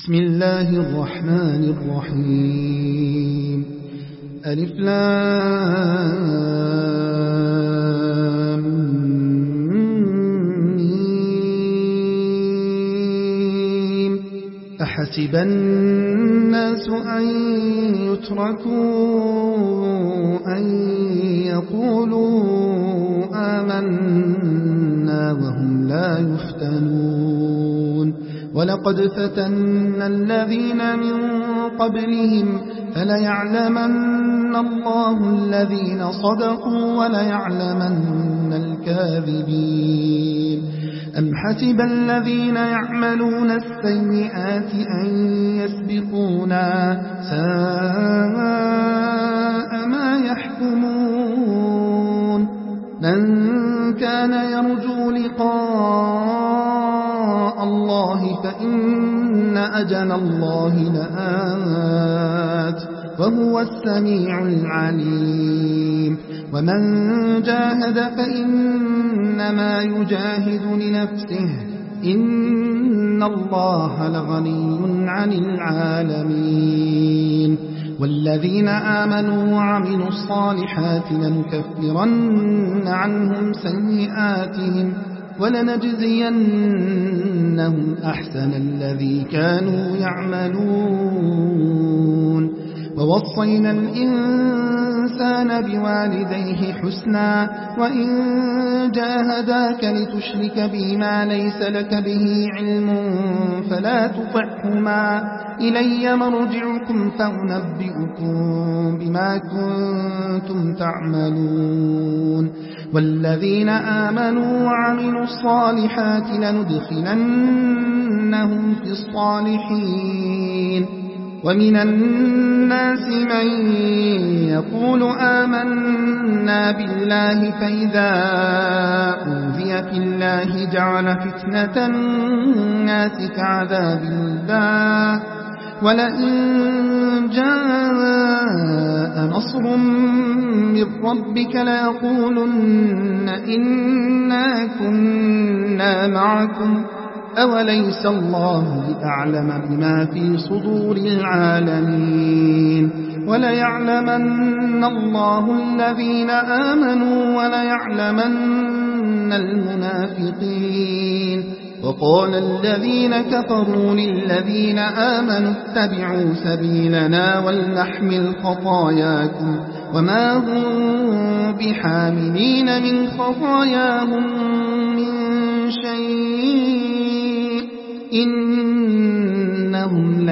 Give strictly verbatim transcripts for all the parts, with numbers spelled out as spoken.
بسم الله الرحمن الرحيم ألف لام ميم أحسب الناس أن يتركوا أن يقولوا آمنا وهم لا يفتنون ولقد فتنا الذين من قبلهم فليعلمن الله الذين صدقوا وليعلمن الكاذبين أم حسب الذين يعملون السيئات أن يسبقونا ساء ما يحكمون من كان يرجو لقاء الله فإن أجل الله لآت وهو السميع العليم ومن جاهد فإنما يجاهد لنفسه إن الله لغني عن العالمين والذين آمنوا وعملوا الصالحات لنكفرن عنهم سيئاتهم ولنجزينهم أحسن الذي كانوا يعملون ووصينا الإنسان بوالديه حسنا وإن جاهداك لتشرك بي ما ليس لك به علم فلا تطعهما إلي مرجعكم فأنبئكم بما كنتم تعملون والذين آمنوا وعملوا الصالحات لندخلنهم في الصالحين ومن الناس من يقول آمنا بالله فإذا أوذي في الله جعل فتنة الناس كعذاب الله ولئن جاء نصر من ربك ليقولن إنا كنا معكم أوليس الله بأعلم بما في صدور العالمين وليعلمن الله الذين آمنوا وليعلمن المنافقين وقال الذين كفروا للذين آمنوا اتبعوا سبيلنا ولنحمل خطاياكم وما هم بحاملين من خطاياهم من شيء إنهم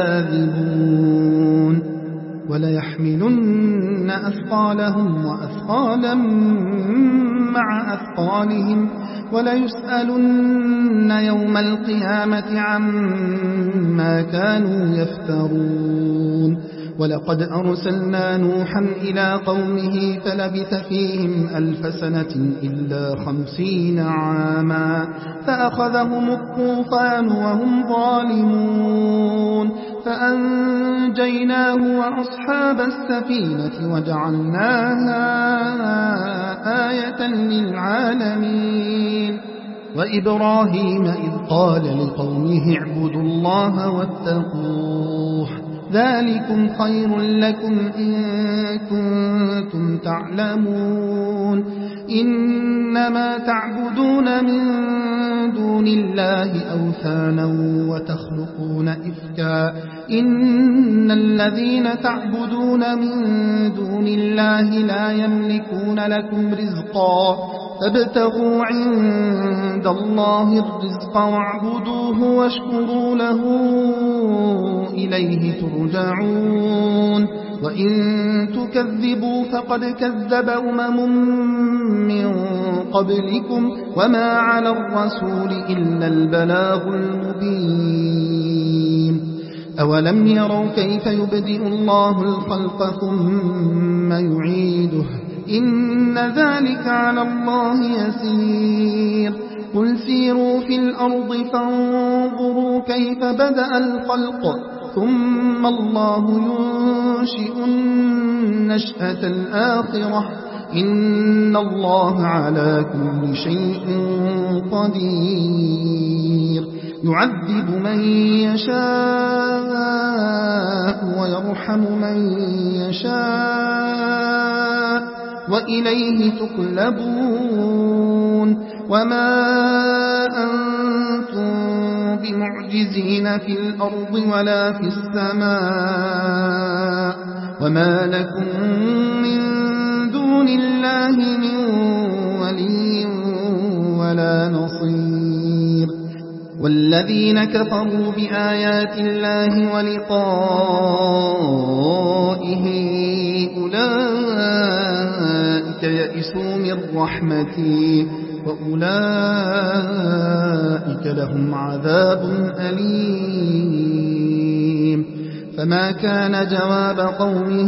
لكاذبون وليحملن أثقالهم وأثقالا مع أثقالهم وليسألن يوم القيامة عما كانوا يفترون ولقد أرسلنا نوحا إلى قومه فلبث فيهم ألف سنة إلا خمسين عاما فأخذهم الطوفان وهم ظالمون فأنجيناه وأصحاب السفينة وجعلناها آية للعالمين وإبراهيم إذ قال لقومه اعبدوا الله واتقوه ذلكم خير لكم إن كنتم تعلمون إنما تعبدون من دون الله أوثانا وتخلقون إفكا إن الذين تعبدون من دون الله لا يملكون لكم رزقا فابتغوا عند الله الرزق واعبدوه واشكروا له إليه ترجعون وإن تكذبوا فقد كذب أمم من قبلكم وما على الرسول إلا البلاغ المبين أولم يروا كيف يبدئ الله الخلق ثم يعيده إن ذلك على الله يسير قل سيروا في الأرض فانظروا كيف بدأ الخلق ثم الله ينشئ النشأة الآخرة إن الله على كل شيء قدير يعذب من يشاء ويرحم من يشاء وإليه تقلبون وما أنتم بمعجزين في الأرض ولا في السماء وما لكم من دون الله من ولي ولا نصير والذين كفروا بآيات الله ولقائه أولئك يئسوا من رحمتي وأولئك لهم عذاب أليم فما كان جواب قومه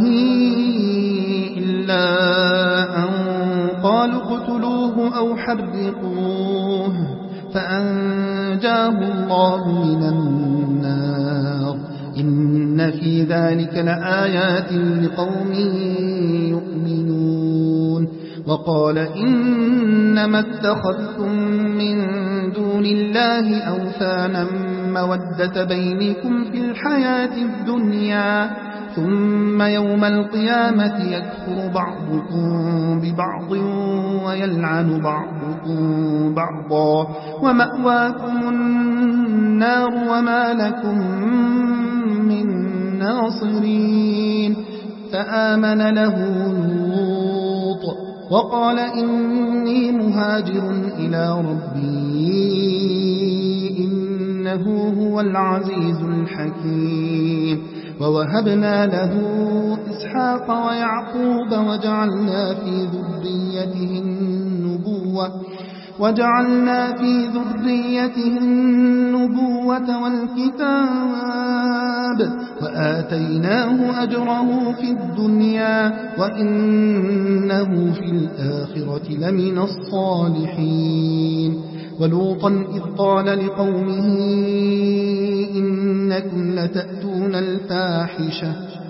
إلا أن قالوا اقتلوه أو حرقوه فأنجاه الله من النار إن في ذلك لآيات لقوم يؤمنون وقال إنما اتخذتم من دون الله أوثانا مودة بينكم في الحياة الدنيا ثم يوم القيامة يكفر بعضكم ببعض ويلعن بعضكم بعضا ومأواكم النار وما لكم من ناصرين فآمن له لوط وقال إني مهاجر إلى ربي إنه هو العزيز الحكيم ووهبنا له إسحاق ويعقوب وجعلنا في ذريته النبوة وجعلنا في ذريته النبوة والكتاب وآتيناه أجره في الدنيا وإنه في الآخرة لمن الصالحين ولوطا إذ قال لقومه إنكم لتأتون الفاحشة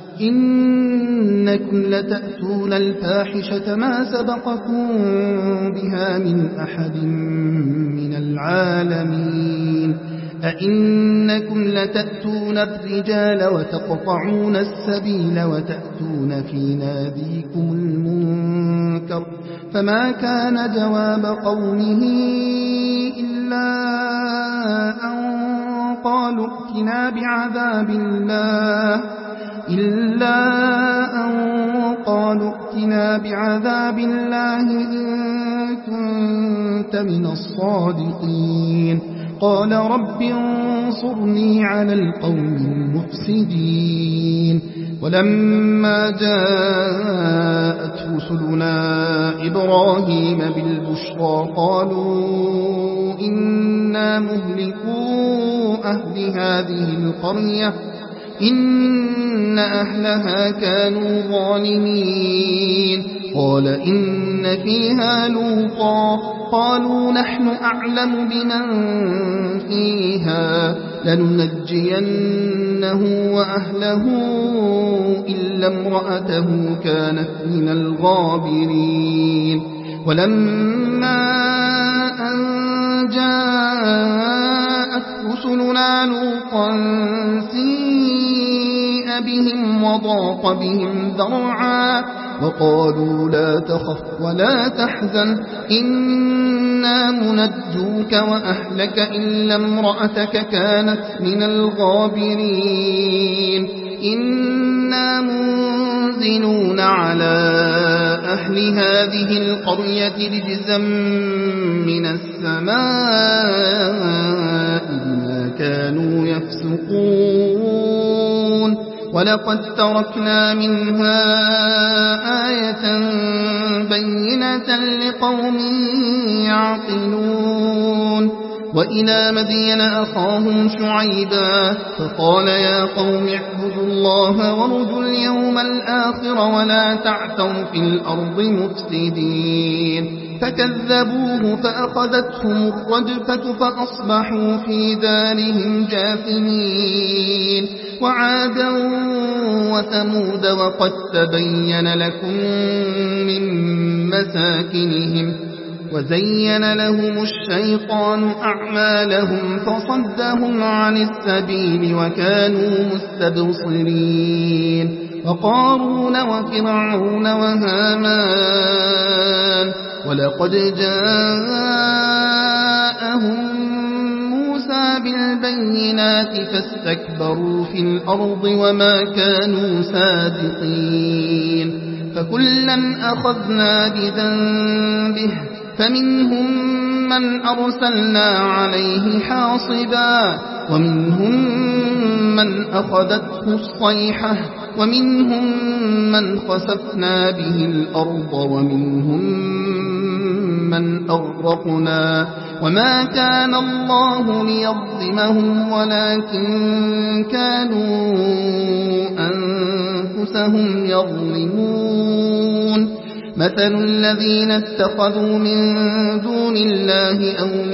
إنكم لتأتون الفاحشة ما سبقكم بها من أحد من العالمين أئنكم لتأتون الرجال وتقطعون السبيل وتأتون في ناديكم المنكر فما كان جواب قومه إلا أن قالوا ائتنا بعذاب الله إلا أن قالوا ائتنا بعذاب الله إن كنت من الصادقين قال رب انصرني على القوم المفسدين ولما جاءت رسلنا إبراهيم بالبشرى قالوا إنا مهلكو أهل هذه القرية إن أهلها كانوا ظالمين قال إن فيها لوطا قالوا نحن أعلم بمن فيها لننجينه وأهله إلا امرأته كانت من الغابرين ولما أن جاءت رسلنا لوطا سيء بهم وضاق بهم ذرعا وقالوا لا تخف ولا تحزن إنا منجوك وأهلك إلا امرأتك كانت من الغابرين إنا منزلون على أهل هذه القرية رجزا من السماء بما كانوا يفسقون ولقد تركنا منها آية بينة لقوم يعقلون وإلى مدين أخاهم شعيبا فقال يا قوم اعبدوا الله وارجوا اليوم الآخر ولا تعثوا في الأرض مفسدين فكذبوه فأخذتهم الرجفة فأصبحوا في دارهم جاثمين وعادا وثمود وقد تبين لكم من مساكنهم وزين لهم الشيطان أعمالهم فصدهم عن السبيل وكانوا مستبصرين وقارون وفرعون وهامان ولقد جاءهم موسى بالبينات فاستكبروا في الأرض وما كانوا صادقين فكلا أخذنا بذنبه فمنهم من أرسلنا عليه حاصبا ومنهم من أخذته الصيحة ومنهم من خسفنا به الأرض ومنهم من أغرقنا وما كان الله ليظلمهم ولكن كانوا أنفسهم يظلمون مثل الذين اتخذوا من دون الله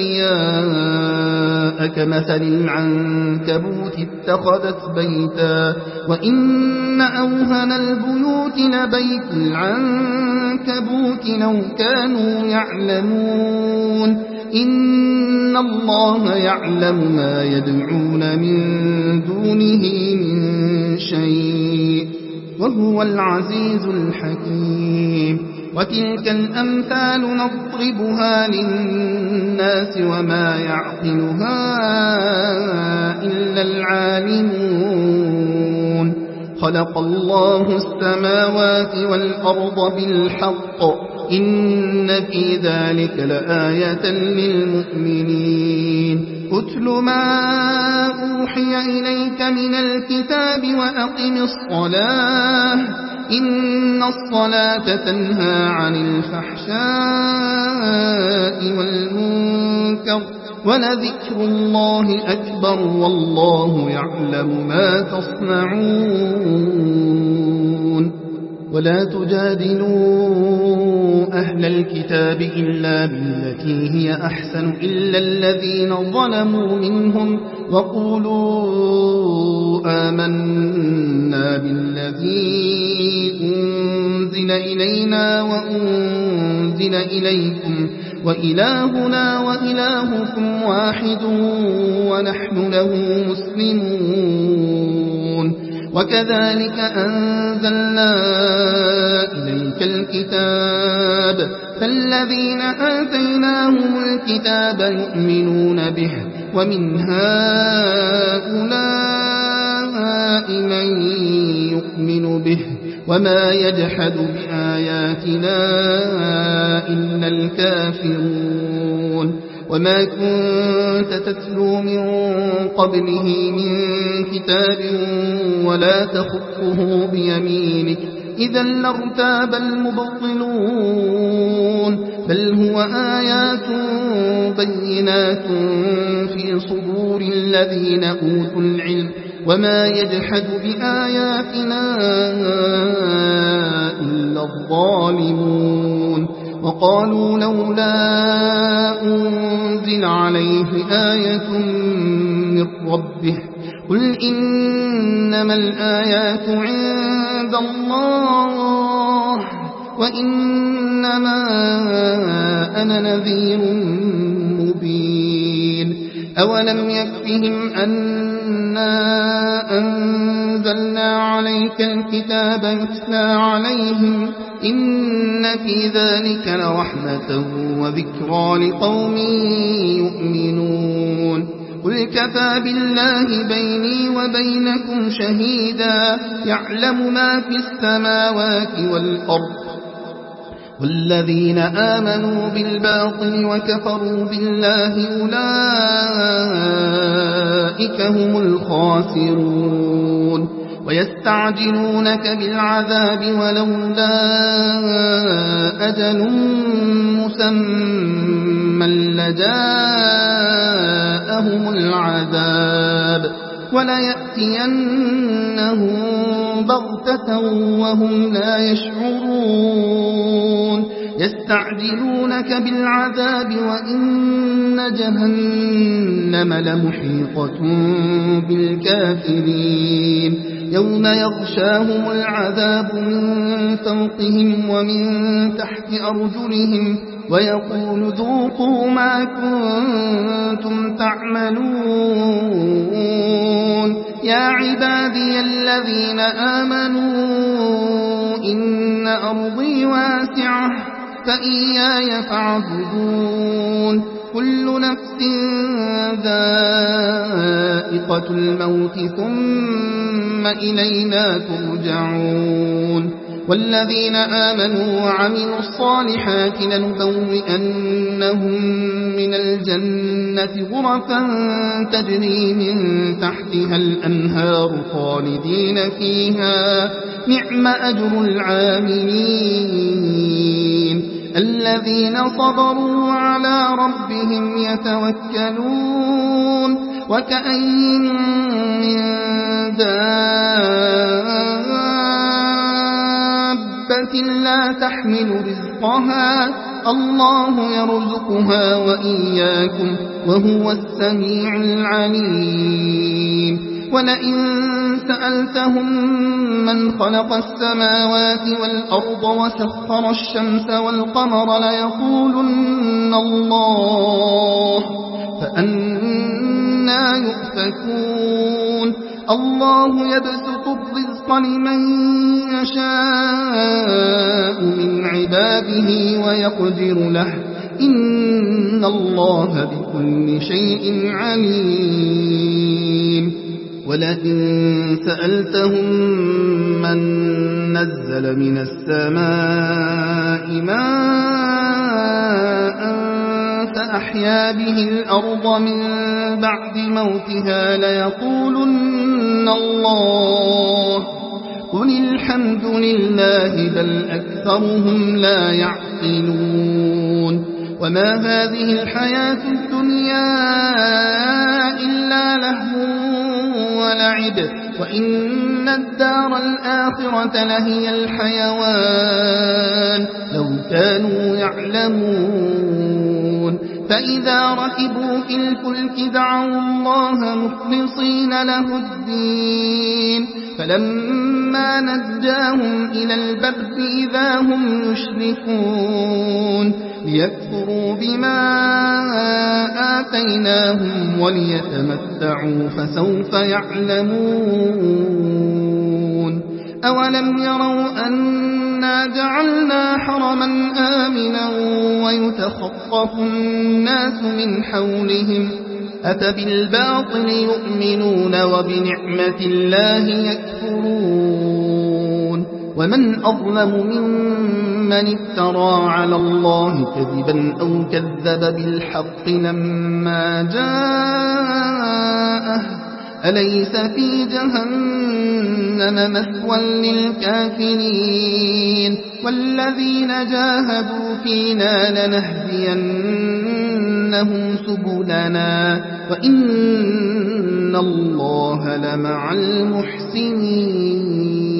أولياء كمثل العنكبوت اتخذت بيتا وإن أوهن البيوت لبيت العنكبوت لو كانوا يعلمون إن الله يعلم ما يدعون من دونه من شيء وهو العزيز الحكيم وتلك الأمثال نضربها للناس وما يعقلها إلا العالمون خلق الله السماوات والأرض بالحق إن في ذلك لآية للمؤمنين أتل ما أوحي إليك من الكتاب وأقم الصلاة إن الصلاة تنهى عن الفحشاء والمنكر ولذكر الله أكبر والله يعلم ما تصنعون ولا تجادلوا أهل الكتاب إلا بالتي هي أحسن إلا الذين ظلموا منهم وقولوا آمنا بالذي أنزل إلينا وأنزل إليكم وإلهنا وإلهكم واحد ونحن له مسلمون وكذلك أنزلنا إليك الكتاب فالذين آتيناهم الكتاب يؤمنون به ومن هؤلاء من يؤمن به وما يجحد بآياتنا إلا الكافرون وما كنت تتلو من قبله من كتاب ولا تخطه بيمينك إذا لارتاب المبطلون بل هو آيات بينات في صدور الذين أوتوا العلم وما يجحد بآياتنا إلا الظالمون وقالوا لولا أنزل عليه آية من ربه قل إنما الآيات عند الله وإنما أنا نذير مبين أولم يكفهم أنا أنزلنا عليك الكتاب يتلى عليهم إن في ذلك لرحمة وذكرى لقوم يؤمنون قل كفى بالله بيني وبينكم شهيدا يعلم ما في السماوات والأرض والذين آمنوا بالباطل وكفروا بالله أولئك هم الخاسرون ويستعجلونك بالعذاب ولولا أجل مسمى لجاءهم العذاب وليأتينهم بغتة وهم لا يشعرون يستعجلونك بالعذاب وإن جهنم لمحيطة بالكافرين يوم يغشاهم العذاب من فوقهم ومن تحت أرجلهم ويقول ذوقوا ما كنتم تعملون يا عبادي الذين آمنوا إن أرضي واسعة فإياي فاعبدون كل نفس ذائقة الموت ثم إلينا ترجعون والذين آمنوا وعملوا الصالحات لنبوئنهم من الجنة غرفا تجري من تحتها الأنهار خالدين فيها نعم أجر العاملين الذين صبروا على ربهم يتوكلون وكأين من دابة لا تحمل رزقها الله يرزقها وإياكم وهو السميع العليم ولئن سألتهم من خلق السماوات والأرض وسخر الشمس والقمر ليقولن الله فأنى يؤفكون الله يبسط الرزق لمن يشاء من عباده ويقدر له إن الله بكل شيء عليم ولئن سألتهم من نزل من السماء ماء فأحيا به الأرض من بعد موتها ليقولن الله قل الحمد لله بل أكثرهم لا يعقلون وما هذه الحياة الدنيا إلا لهو ولعب وإن الدار الآخرة لهي الحيوان لو كانوا يعلمون فإذا ركبوا في الفلك دعوا الله مخلصين له الدين فلما نجاهم إلى البر إذا هم يشركون ليكفروا بما آتيناهم وليتمتعوا فسوف يعلمون أولم يروا أنا جعلنا حرما آمنا ويتخطف الناس من حولهم أفبالباطل يؤمنون وبنعمة الله يكفرون ومن أظلم ممن افترى على الله كذبا أو كذب بالحق لما جاءه أليس في جهنم مثوى للكافرين والذين جاهدوا فينا لنهدينهم سبلنا وإن الله لمع المحسنين